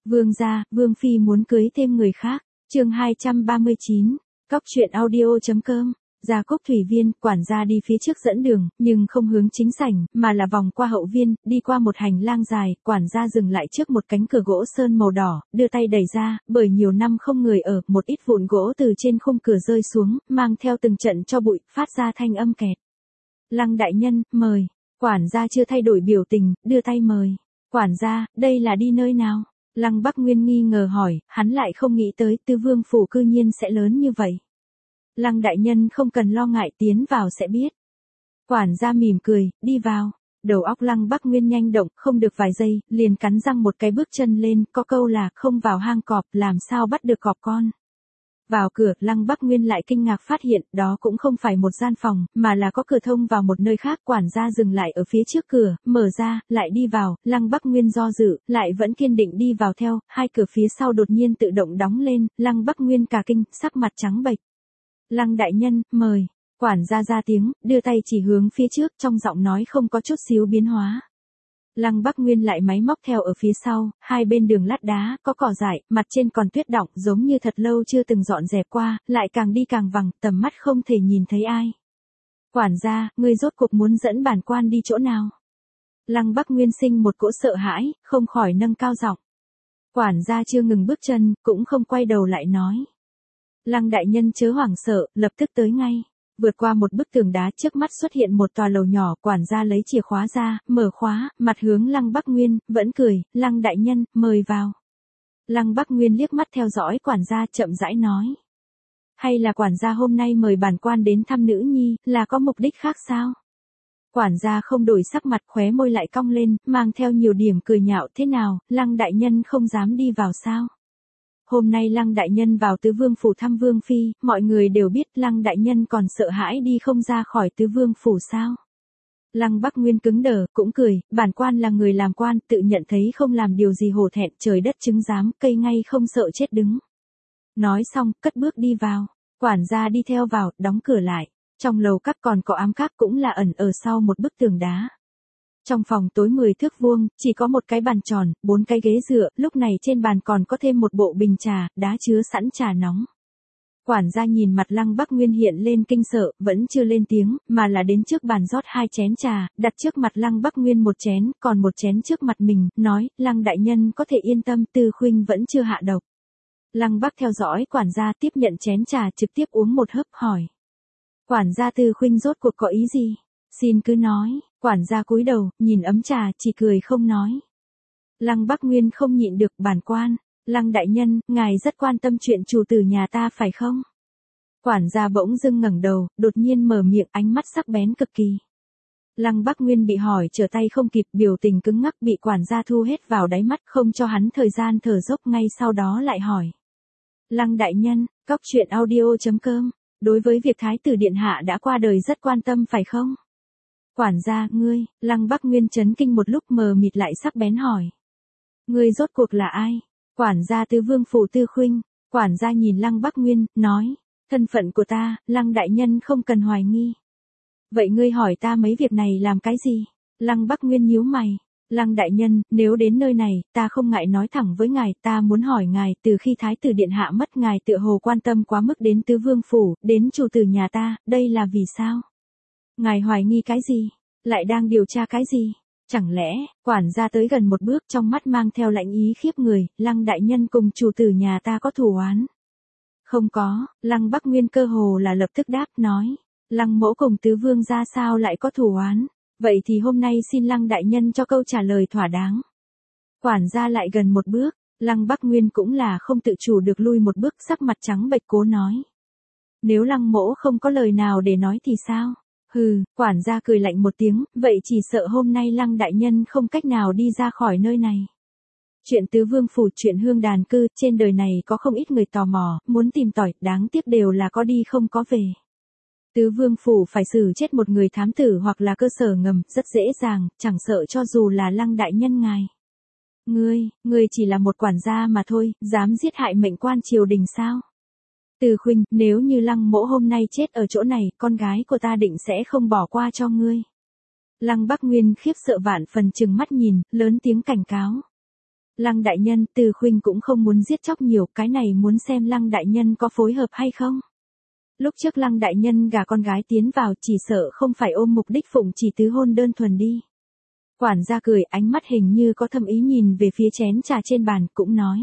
Vương gia, Vương Phi muốn cưới thêm người khác. Chương 239. Cóc truyện audio.com. Gia Cúc Thủy Viên, quản gia đi phía trước dẫn đường, nhưng không hướng chính sảnh, mà là vòng qua hậu viên, đi qua một hành lang dài, quản gia dừng lại trước một cánh cửa gỗ sơn màu đỏ, đưa tay đẩy ra, bởi nhiều năm không người ở, một ít vụn gỗ từ trên khung cửa rơi xuống, mang theo từng trận cho bụi, phát ra thanh âm kẹt. Lăng đại nhân, mời. Quản gia chưa thay đổi biểu tình, đưa tay mời. Quản gia, đây là đi nơi nào? Lăng Bắc Nguyên nghi ngờ hỏi, hắn lại không nghĩ tới Tư Vương phủ cư nhiên sẽ lớn như vậy. Lăng đại nhân không cần lo ngại, tiến vào sẽ biết. Quản gia mỉm cười, đi vào. Đầu óc Lăng Bắc Nguyên nhanh động, không được vài giây, liền cắn răng một cái bước chân lên, có câu là không vào hang cọp, làm sao bắt được cọp con. Vào cửa, Lăng Bắc Nguyên lại kinh ngạc phát hiện, đó cũng không phải một gian phòng, mà là có cửa thông vào một nơi khác. Quản gia dừng lại ở phía trước cửa, mở ra, lại đi vào. Lăng Bắc Nguyên do dự, lại vẫn kiên định đi vào theo, hai cửa phía sau đột nhiên tự động đóng lên. Lăng Bắc Nguyên cả kinh, sắc mặt trắng bệch. Lăng đại nhân, mời. Quản gia ra tiếng, đưa tay chỉ hướng phía trước, trong giọng nói không có chút xíu biến hóa. Lăng Bắc Nguyên lại máy móc theo ở phía sau, hai bên đường lát đá, có cỏ dại, mặt trên còn tuyết đọng, giống như thật lâu chưa từng dọn dẹp qua, lại càng đi càng vằng, tầm mắt không thể nhìn thấy ai. Quản gia, ngươi rốt cuộc muốn dẫn bản quan đi chỗ nào? Lăng Bắc Nguyên sinh một cỗ sợ hãi, không khỏi nâng cao giọng. Quản gia chưa ngừng bước chân, cũng không quay đầu lại nói. Lăng đại nhân chớ hoảng sợ, lập tức tới ngay. Vượt qua một bức tường đá, trước mắt xuất hiện một tòa lầu nhỏ, quản gia lấy chìa khóa ra, mở khóa, mặt hướng Lăng Bắc Nguyên, vẫn cười, Lăng đại nhân, mời vào. Lăng Bắc Nguyên liếc mắt theo dõi quản gia, chậm rãi nói. Hay là quản gia hôm nay mời bản quan đến thăm nữ nhi, là có mục đích khác sao? Quản gia không đổi sắc mặt, khóe môi lại cong lên, mang theo nhiều điểm cười nhạo, thế nào, Lăng đại nhân không dám đi vào sao? Hôm nay Lăng đại nhân vào Tứ Vương phủ thăm Vương Phi, mọi người đều biết Lăng đại nhân còn sợ hãi đi không ra khỏi Tứ Vương phủ sao. Lăng Bắc Nguyên cứng đờ, cũng cười, bản quan là người làm quan, tự nhận thấy không làm điều gì hổ thẹn, trời đất chứng giám, cây ngay không sợ chết đứng. Nói xong, cất bước đi vào, quản gia đi theo vào, đóng cửa lại. Trong lầu các còn có ám các cũng là ẩn ở sau một bức tường đá. Trong phòng tối 10 thước vuông, chỉ có một cái bàn tròn, 4 cái ghế dựa, lúc này trên bàn còn có thêm một bộ bình trà, đá chứa sẵn trà nóng. Quản gia nhìn mặt Lăng Bắc Nguyên hiện lên kinh sợ, vẫn chưa lên tiếng, mà là đến trước bàn rót 2 chén trà, đặt trước mặt Lăng Bắc Nguyên một chén, còn một chén trước mặt mình, nói, Lăng đại nhân có thể yên tâm, Tư khuynh vẫn chưa hạ độc. Lăng Bắc theo dõi quản gia tiếp nhận chén trà, trực tiếp uống một hớp, hỏi. Quản gia, Tư khuynh rốt cuộc có ý gì? Xin cứ nói. Quản gia cúi đầu, nhìn ấm trà, chỉ cười không nói. Lăng Bắc Nguyên không nhịn được, bản quan. Lăng đại nhân, ngài rất quan tâm chuyện chủ tử nhà ta phải không? Quản gia bỗng dưng ngẩng đầu, đột nhiên mở miệng, ánh mắt sắc bén cực kỳ. Lăng Bắc Nguyên bị hỏi trở tay không kịp, biểu tình cứng ngắc bị quản gia thu hết vào đáy mắt, không cho hắn thời gian thở dốc, ngay sau đó lại hỏi. Lăng đại nhân, cóc truyện audio.com, đối với việc Thái tử Điện Hạ đã qua đời rất quan tâm phải không? Quản gia, ngươi, Lăng Bắc Nguyên chấn kinh một lúc, mờ mịt lại sắc bén hỏi. Ngươi rốt cuộc là ai? Quản gia, Tứ Vương phủ Tư khuynh. Quản gia nhìn Lăng Bắc Nguyên, nói. Thân phận của ta, Lăng đại nhân không cần hoài nghi. Vậy ngươi hỏi ta mấy việc này làm cái gì? Lăng Bắc Nguyên nhíu mày. Lăng đại nhân, nếu đến nơi này, ta không ngại nói thẳng với ngài, ta muốn hỏi ngài, từ khi Thái tử Điện Hạ mất, ngài tựa hồ quan tâm quá mức đến Tứ Vương phủ, đến chủ tử nhà ta, đây là vì sao? Ngài hoài nghi cái gì? Lại đang điều tra cái gì? Chẳng lẽ, quản gia tới gần một bước, trong mắt mang theo lạnh ý khiếp người, Lăng đại nhân cùng chủ tử nhà ta có thù oán? Không có, Lăng Bắc Nguyên cơ hồ là lập tức đáp, nói. Lăng mỗ cùng tứ vương ra sao lại có thù oán? Vậy thì hôm nay xin Lăng đại nhân cho câu trả lời thỏa đáng. Quản gia lại gần một bước, Lăng Bắc Nguyên cũng là không tự chủ được lui một bước, sắc mặt trắng bệch cố nói. Nếu Lăng mỗ không có lời nào để nói thì sao? Hừ, quản gia cười lạnh một tiếng, vậy chỉ sợ hôm nay Lăng đại nhân không cách nào đi ra khỏi nơi này. Chuyện Tứ Vương phủ, chuyện Hương Đàn Cư, trên đời này có không ít người tò mò, muốn tìm tòi, đáng tiếc đều là có đi không có về. Tứ Vương phủ phải xử chết một người thám tử hoặc là cơ sở ngầm, rất dễ dàng, chẳng sợ cho dù là Lăng đại nhân ngài. Ngươi chỉ là một quản gia mà thôi, dám giết hại mệnh quan triều đình sao? Tư khuynh, nếu như Lăng mỗ hôm nay chết ở chỗ này, con gái của ta định sẽ không bỏ qua cho ngươi. Lăng Bắc Nguyên khiếp sợ vạn phần, trừng mắt nhìn, lớn tiếng cảnh cáo. Lăng đại nhân, Từ Khuynh cũng không muốn giết chóc nhiều, cái này muốn xem Lăng đại nhân có phối hợp hay không. Lúc trước Lăng đại nhân gả con gái tiến vào chỉ sợ không phải ôm mục đích phụng chỉ tứ hôn đơn thuần đi. Quản gia cười, ánh mắt hình như có thâm ý nhìn về phía chén trà trên bàn, cũng nói.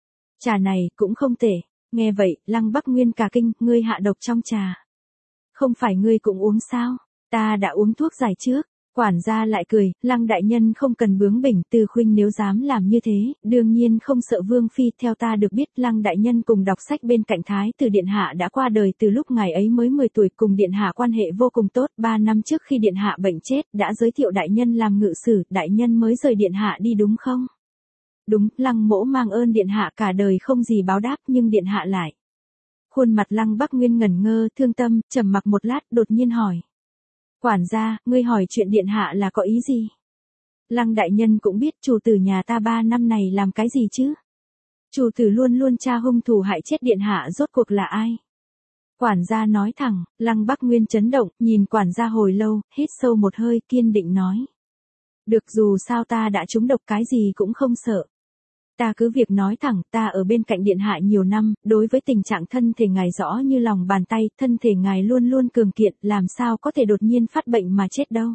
Trà này cũng không tệ. Nghe vậy, Lăng Bắc Nguyên cả kinh, ngươi hạ độc trong trà. Không phải ngươi cũng uống sao? Ta đã uống thuốc giải trước. Quản gia lại cười, Lăng đại nhân không cần bướng bỉnh, Từ Khuynh nếu dám làm như thế, đương nhiên không sợ Vương Phi. Theo ta được biết, Lăng đại nhân cùng đọc sách bên cạnh Thái tử Điện Hạ đã qua đời từ lúc ngài ấy mới 10 tuổi, cùng Điện Hạ quan hệ vô cùng tốt. 3 năm trước khi Điện Hạ bệnh chết, đã giới thiệu đại nhân làm ngự sử, đại nhân mới rời Điện Hạ đi đúng không? Đúng, Lăng mỗ mang ơn Điện Hạ cả đời không gì báo đáp, nhưng Điện Hạ lại. Khuôn mặt Lăng Bắc Nguyên ngẩn ngơ, thương tâm, trầm mặc một lát, đột nhiên hỏi. Quản gia, ngươi hỏi chuyện Điện Hạ là có ý gì? Lăng đại nhân cũng biết chủ tử nhà ta 3 năm này làm cái gì chứ? Chủ tử luôn luôn tra hung thủ hại chết Điện Hạ rốt cuộc là ai? Quản gia nói thẳng, Lăng Bắc Nguyên chấn động, nhìn quản gia hồi lâu, hít sâu một hơi, kiên định nói. Được, dù sao ta đã trúng độc, cái gì cũng không sợ. Ta cứ việc nói thẳng, ta ở bên cạnh Điện Hạ nhiều năm, đối với tình trạng thân thể ngài rõ như lòng bàn tay, thân thể ngài luôn luôn cường kiện, làm sao có thể đột nhiên phát bệnh mà chết đâu.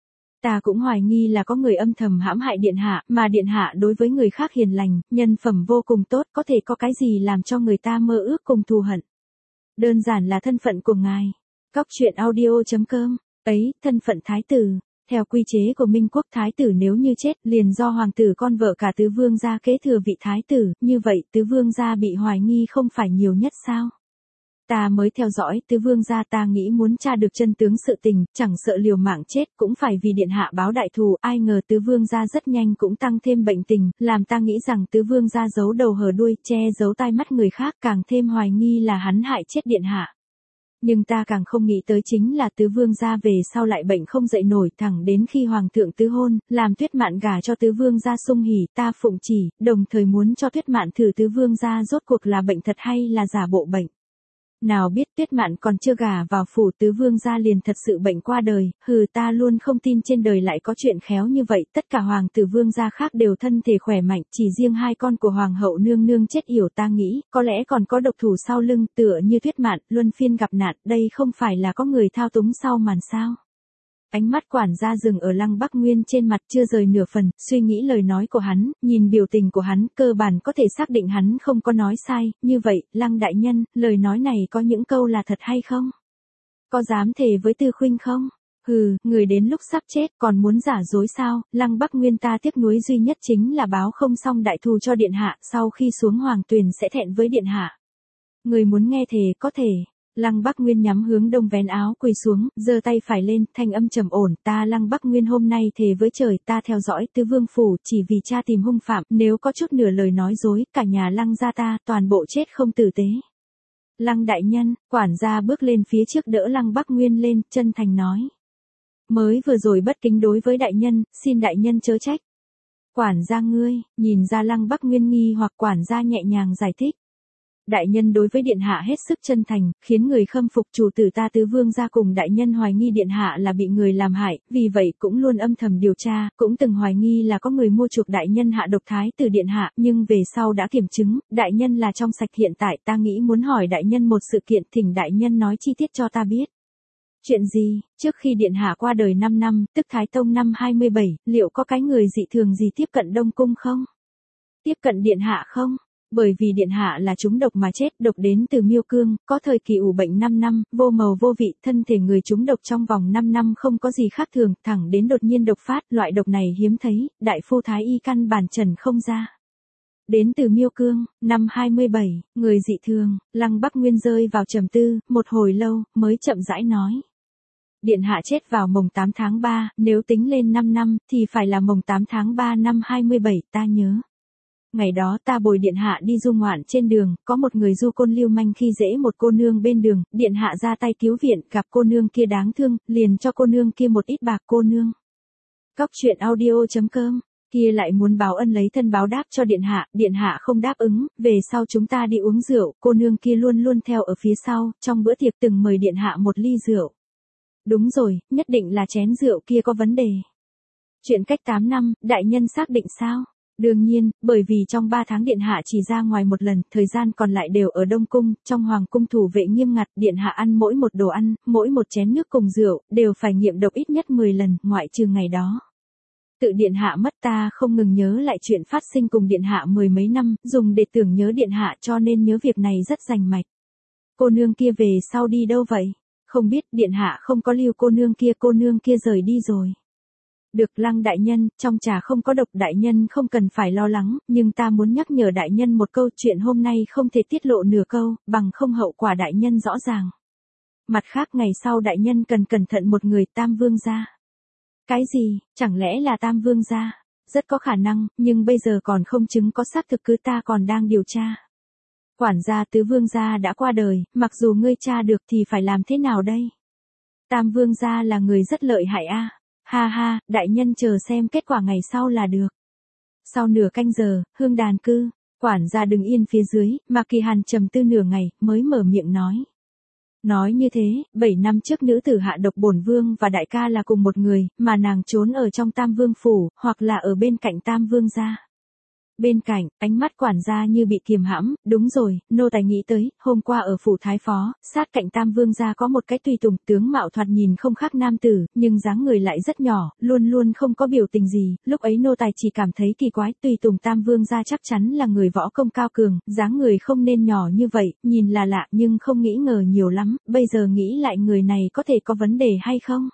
Ta cũng hoài nghi là có người âm thầm hãm hại Điện Hạ, mà Điện Hạ đối với người khác hiền lành, nhân phẩm vô cùng tốt, có thể có cái gì làm cho người ta mơ ước cùng thù hận. Đơn giản là thân phận của ngài. Cóc truyện audio.com, ấy, thân phận thái tử. Theo quy chế của Minh quốc, thái tử nếu như chết, liền do hoàng tử con vợ cả tứ vương gia kế thừa vị thái tử, như vậy tứ vương gia bị hoài nghi không phải nhiều nhất sao? Ta mới theo dõi tứ vương gia, ta nghĩ muốn tra được chân tướng sự tình, chẳng sợ liều mạng chết cũng phải vì Điện Hạ báo đại thù, ai ngờ tứ vương gia rất nhanh cũng tăng thêm bệnh tình, làm ta nghĩ rằng tứ vương gia giấu đầu hở đuôi, che giấu tai mắt người khác, càng thêm hoài nghi là hắn hại chết Điện Hạ. Nhưng ta càng không nghĩ tới chính là tứ vương gia về sau lại bệnh không dậy nổi, thẳng đến khi hoàng thượng tứ hôn, làm Tuyết Mạn gả cho tứ vương gia sung hỉ, ta phụng chỉ, đồng thời muốn cho Tuyết Mạn thử tứ vương gia rốt cuộc là bệnh thật hay là giả bộ bệnh. Nào biết Tuyết Mạn còn chưa gả vào phủ, tứ vương gia liền thật sự bệnh qua đời, ta luôn không tin trên đời lại có chuyện khéo như vậy, tất cả hoàng tử vương gia khác đều thân thể khỏe mạnh, chỉ riêng 2 con của hoàng hậu nương nương chết yểu, ta nghĩ, có lẽ còn có độc thủ sau lưng, tựa như Tuyết Mạn, luân phiên gặp nạn, đây không phải là có người thao túng sau màn sao? Ánh mắt quản gia dừng ở Lăng Bắc Nguyên trên mặt, chưa rời nửa phần, suy nghĩ lời nói của hắn, nhìn biểu tình của hắn, cơ bản có thể xác định hắn không có nói sai. Như vậy, Lăng đại nhân, lời nói này có những câu là thật hay không? Có dám thề với Từ Khuynh không? Người đến lúc sắp chết còn muốn giả dối sao? Lăng Bắc Nguyên, ta tiếc nuối duy nhất chính là báo không xong đại thù cho Điện Hạ, sau khi xuống hoàng tuyền sẽ thẹn với Điện Hạ. Người muốn nghe thề có thể. Lăng Bắc Nguyên nhắm hướng đông vén áo quỳ xuống, giơ tay phải lên, thanh âm trầm ổn, ta Lăng Bắc Nguyên hôm nay thề với trời, ta theo dõi tứ vương phủ, chỉ vì cha tìm hung phạm, nếu có chút nửa lời nói dối, cả nhà Lăng gia ta, toàn bộ chết không tử tế. Lăng đại nhân, quản gia bước lên phía trước đỡ Lăng Bắc Nguyên lên, chân thành nói. Mới vừa rồi bất kính đối với đại nhân, xin đại nhân chớ trách. Quản gia ngươi, nhìn ra Lăng Bắc Nguyên nghi hoặc, quản gia nhẹ nhàng giải thích. Đại nhân đối với Điện Hạ hết sức chân thành, khiến người khâm phục, chủ tử ta tứ vương gia cùng đại nhân hoài nghi Điện Hạ là bị người làm hại, vì vậy cũng luôn âm thầm điều tra, cũng từng hoài nghi là có người mua chuộc đại nhân hạ độc thái tử Điện Hạ, nhưng về sau đã kiểm chứng, đại nhân là trong sạch. Hiện tại ta nghĩ muốn hỏi đại nhân một sự kiện, thỉnh đại nhân nói chi tiết cho ta biết. Chuyện gì? Trước khi Điện Hạ qua đời 5 năm, tức Thái Tông năm 27, liệu có cái người dị thường gì tiếp cận Đông Cung không? Tiếp cận Điện Hạ không? Bởi vì Điện Hạ là trúng độc mà chết, độc đến từ Miêu Cương, có thời kỳ ủ bệnh 5 năm, vô màu vô vị, thân thể người trúng độc trong vòng 5 năm không có gì khác thường, thẳng đến đột nhiên độc phát, loại độc này hiếm thấy, đại phu thái y căn bản trần không ra. Đến từ Miêu Cương, năm 27, người dị thường, Lăng Bắc Nguyên rơi vào trầm tư, một hồi lâu, mới chậm rãi nói. Điện Hạ chết vào mồng 8 tháng 3, nếu tính lên 5 năm, thì phải là mồng 8 tháng 3 năm 27, ta nhớ. Ngày đó ta bồi Điện Hạ đi du ngoạn trên đường, có một người du côn lưu manh khi dễ một cô nương bên đường, Điện Hạ ra tay cứu viện, gặp cô nương kia đáng thương, liền cho cô nương kia một ít bạc. Cô nương. Cóc truyện audio.com, kia lại muốn báo ân lấy thân báo đáp cho Điện Hạ không đáp ứng, về sau chúng ta đi uống rượu, cô nương kia luôn luôn theo ở phía sau, trong bữa tiệc từng mời Điện Hạ một ly rượu. Đúng rồi, nhất định là chén rượu kia có vấn đề. Chuyện cách 8 năm, đại nhân xác định sao? Đương nhiên, bởi vì trong 3 tháng điện hạ chỉ ra ngoài một lần, thời gian còn lại đều ở Đông Cung, trong Hoàng Cung thủ vệ nghiêm ngặt, điện hạ ăn mỗi một đồ ăn, mỗi một chén nước cùng rượu, đều phải nghiệm độc ít nhất 10 lần, ngoại trừ ngày đó. Tự điện hạ mất ta không ngừng nhớ lại chuyện phát sinh cùng điện hạ 10 mấy năm, dùng để tưởng nhớ điện hạ cho nên nhớ việc này rất rành mạch. Cô nương kia về sau đi đâu vậy? Không biết điện hạ không có lưu cô nương kia rời đi rồi. Được Lăng đại nhân, trong trà không có độc đại nhân không cần phải lo lắng, nhưng ta muốn nhắc nhở đại nhân một câu chuyện hôm nay không thể tiết lộ nửa câu, bằng không hậu quả đại nhân rõ ràng. Mặt khác ngày sau đại nhân cần cẩn thận một người Tam Vương gia. Cái gì, chẳng lẽ là Tam Vương gia? Rất có khả năng, nhưng bây giờ còn không chứng có xác thực cứ ta còn đang điều tra. Quản gia Tứ Vương gia đã qua đời, mặc dù ngươi tra được thì phải làm thế nào đây? Tam Vương gia là người rất lợi hại a. Ha ha, đại nhân chờ xem kết quả ngày sau là được. Sau nửa canh giờ, hương đàn cư, quản gia đứng yên phía dưới, Mạc Kỳ Hàn trầm tư nửa ngày, mới mở miệng nói. Nói như thế, 7 năm trước nữ tử hạ độc bổn vương và đại ca là cùng một người, mà nàng trốn ở trong Tam Vương phủ, hoặc là ở bên cạnh Tam Vương gia. Bên cạnh, ánh mắt quản gia như bị kiềm hãm, đúng rồi, nô tài nghĩ tới, hôm qua ở phủ thái phó, sát cạnh Tam Vương gia có một cái tùy tùng, tướng mạo thoạt nhìn không khác nam tử, nhưng dáng người lại rất nhỏ, luôn luôn không có biểu tình gì, lúc ấy nô tài chỉ cảm thấy kỳ quái, tùy tùng Tam Vương gia chắc chắn là người võ công cao cường, dáng người không nên nhỏ như vậy, nhìn là lạ nhưng không nghĩ ngờ nhiều lắm, bây giờ nghĩ lại người này có thể có vấn đề hay không?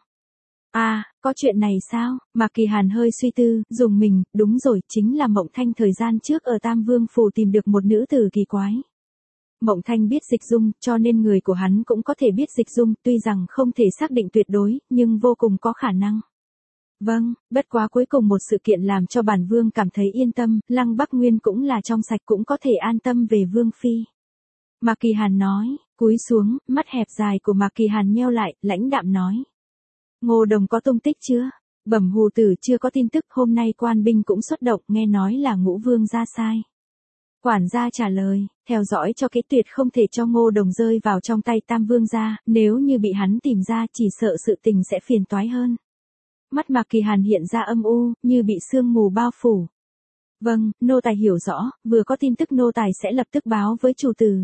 À, có chuyện này sao? Mạc Kỳ Hàn hơi suy tư, dùng mình, đúng rồi, chính là Mộng Thanh thời gian trước ở Tam Vương phủ tìm được một nữ tử kỳ quái. Mộng Thanh biết dịch dung, cho nên người của hắn cũng có thể biết dịch dung, tuy rằng không thể xác định tuyệt đối, nhưng vô cùng có khả năng. Vâng, bất quá cuối cùng một sự kiện làm cho bản vương cảm thấy yên tâm, Lăng Bắc Nguyên cũng là trong sạch cũng có thể an tâm về vương phi. Mạc Kỳ Hàn nói, cúi xuống, mắt hẹp dài của Mạc Kỳ Hàn nheo lại, lãnh đạm nói. Ngô Đồng có tung tích chưa? Bẩm Hù tử chưa có tin tức, hôm nay quan binh cũng xuất động, nghe nói là Ngũ Vương ra sai. Quản gia trả lời, theo dõi cho kế tuyệt không thể cho Ngô Đồng rơi vào trong tay Tam Vương gia, nếu như bị hắn tìm ra chỉ sợ sự tình sẽ phiền toái hơn. Mắt Mạc Kỳ Hàn hiện ra âm u, như bị sương mù bao phủ. Vâng, nô tài hiểu rõ, vừa có tin tức nô tài sẽ lập tức báo với chủ tử.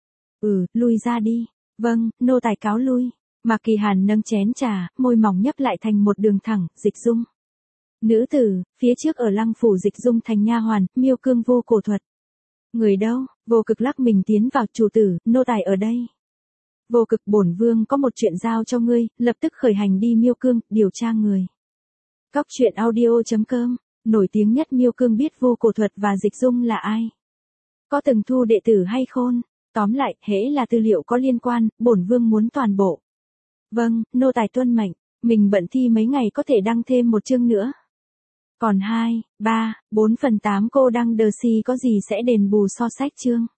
Lui ra đi. Vâng, nô tài cáo lui. Mạc Kỳ Hàn nâng chén trà, môi mỏng nhấp lại thành một đường thẳng, dịch dung. Nữ tử, phía trước ở Lăng phủ dịch dung thành nha hoàn, Miêu Cương Vô Cổ thuật. Người đâu? Vô Cực lắc mình tiến vào, chủ tử, nô tài ở đây. Vô Cực, bổn vương có một chuyện giao cho ngươi, lập tức khởi hành đi Miêu Cương, điều tra người. Cóc truyện audio.com, nổi tiếng nhất Miêu Cương biết Vô Cổ thuật và dịch dung là ai? Có từng thu đệ tử hay khôn? Tóm lại, hễ là tư liệu có liên quan, bổn vương muốn toàn bộ. Vâng, nô tài tuân mệnh, mình bận thi mấy ngày có thể đăng thêm một chương nữa. Còn 2, 3, 4/8 cô đăng đờ si có gì sẽ đền bù so sách chương.